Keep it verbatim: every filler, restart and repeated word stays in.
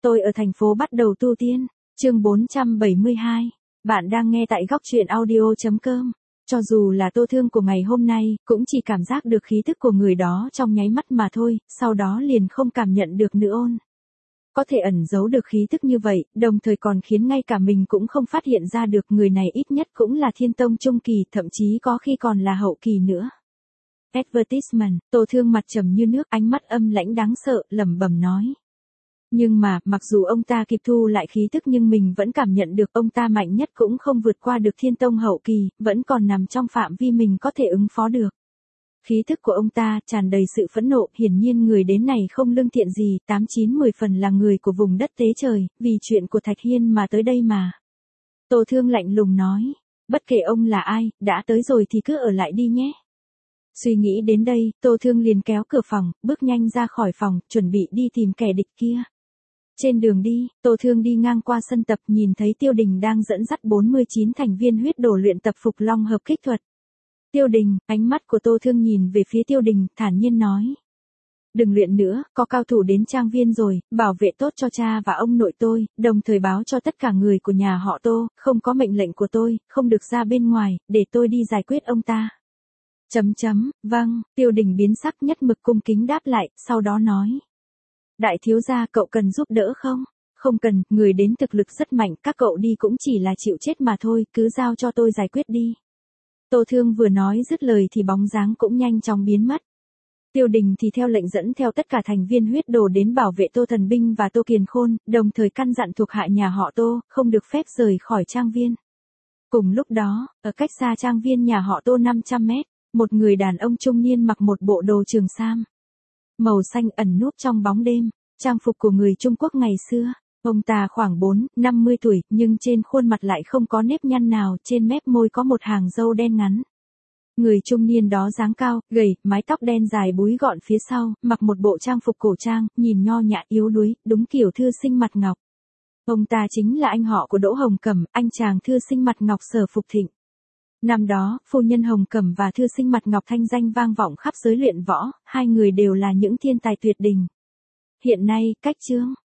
Tôi ở thành phố bắt đầu tu tiên. Chương bốn trăm bảy mươi hai. Bạn đang nghe tại góc truyện audio chấm com. Cho dù là Tô Thương của ngày hôm nay, cũng chỉ cảm giác được khí tức của người đó trong nháy mắt mà thôi, sau đó liền không cảm nhận được nữa ôn. Có thể ẩn giấu được khí tức như vậy, đồng thời còn khiến ngay cả mình cũng không phát hiện ra được người này ít nhất cũng là thiên tông trung kỳ, thậm chí có khi còn là hậu kỳ nữa. Advertisement, Tô Thương mặt trầm như nước, ánh mắt âm lãnh đáng sợ, lẩm bẩm nói. Nhưng mà, mặc dù ông ta kịp thu lại khí tức nhưng mình vẫn cảm nhận được ông ta mạnh nhất cũng không vượt qua được thiên tông hậu kỳ, vẫn còn nằm trong phạm vi mình có thể ứng phó được. Khí thức của ông ta tràn đầy sự phẫn nộ, hiển nhiên người đến này không lương thiện gì, tám chín mười phần là người của vùng đất tế trời, vì chuyện của Thạch Hiên mà tới đây mà. Tô Thương lạnh lùng nói, bất kể ông là ai, đã tới rồi thì cứ ở lại đi nhé. Suy nghĩ đến đây, Tô Thương liền kéo cửa phòng, bước nhanh ra khỏi phòng, chuẩn bị đi tìm kẻ địch kia. Trên đường đi, Tô Thương đi ngang qua sân tập, nhìn thấy Tiêu Đình đang dẫn dắt bốn mươi chín thành viên huyết đồ luyện tập phục long hợp kích thuật. Tiêu Đình, ánh mắt của Tô Thương nhìn về phía Tiêu Đình, thản nhiên nói. Đừng luyện nữa, có cao thủ đến trang viên rồi, bảo vệ tốt cho cha và ông nội tôi, đồng thời báo cho tất cả người của nhà họ Tô, không có mệnh lệnh của tôi, không được ra bên ngoài, để tôi đi giải quyết ông ta. Chấm chấm, vâng, Tiêu Đình biến sắc, nhất mực cung kính đáp lại, sau đó nói. Đại thiếu gia, cậu cần giúp đỡ không? Không cần, người đến thực lực rất mạnh, các cậu đi cũng chỉ là chịu chết mà thôi, cứ giao cho tôi giải quyết đi. Tô Thương vừa nói dứt lời thì bóng dáng cũng nhanh chóng biến mất. Tiêu Đình thì theo lệnh dẫn theo tất cả thành viên huyết đồ đến bảo vệ Tô Thần Binh và Tô Kiền Khôn, đồng thời căn dặn thuộc hạ nhà họ Tô, không được phép rời khỏi trang viên. Cùng lúc đó, ở cách xa trang viên nhà họ Tô năm trăm mét, một người đàn ông trung niên mặc một bộ đồ trường sam màu xanh ẩn núp trong bóng đêm, trang phục của người Trung Quốc ngày xưa. Ông ta khoảng bốn, năm mươi tuổi, nhưng trên khuôn mặt lại không có nếp nhăn nào, trên mép môi có một hàng râu đen ngắn. Người trung niên đó dáng cao, gầy, mái tóc đen dài búi gọn phía sau, mặc một bộ trang phục cổ trang, nhìn nho nhã yếu đuối, đúng kiểu thư sinh mặt ngọc. Ông ta chính là anh họ của Đỗ Hồng Cẩm, anh chàng thư sinh mặt ngọc Sở Phục Thịnh. Năm đó, phu nhân Hồng Cẩm và thư sinh mặt ngọc thanh danh vang vọng khắp giới luyện võ, hai người đều là những thiên tài tuyệt đỉnh. Hiện nay, cách chương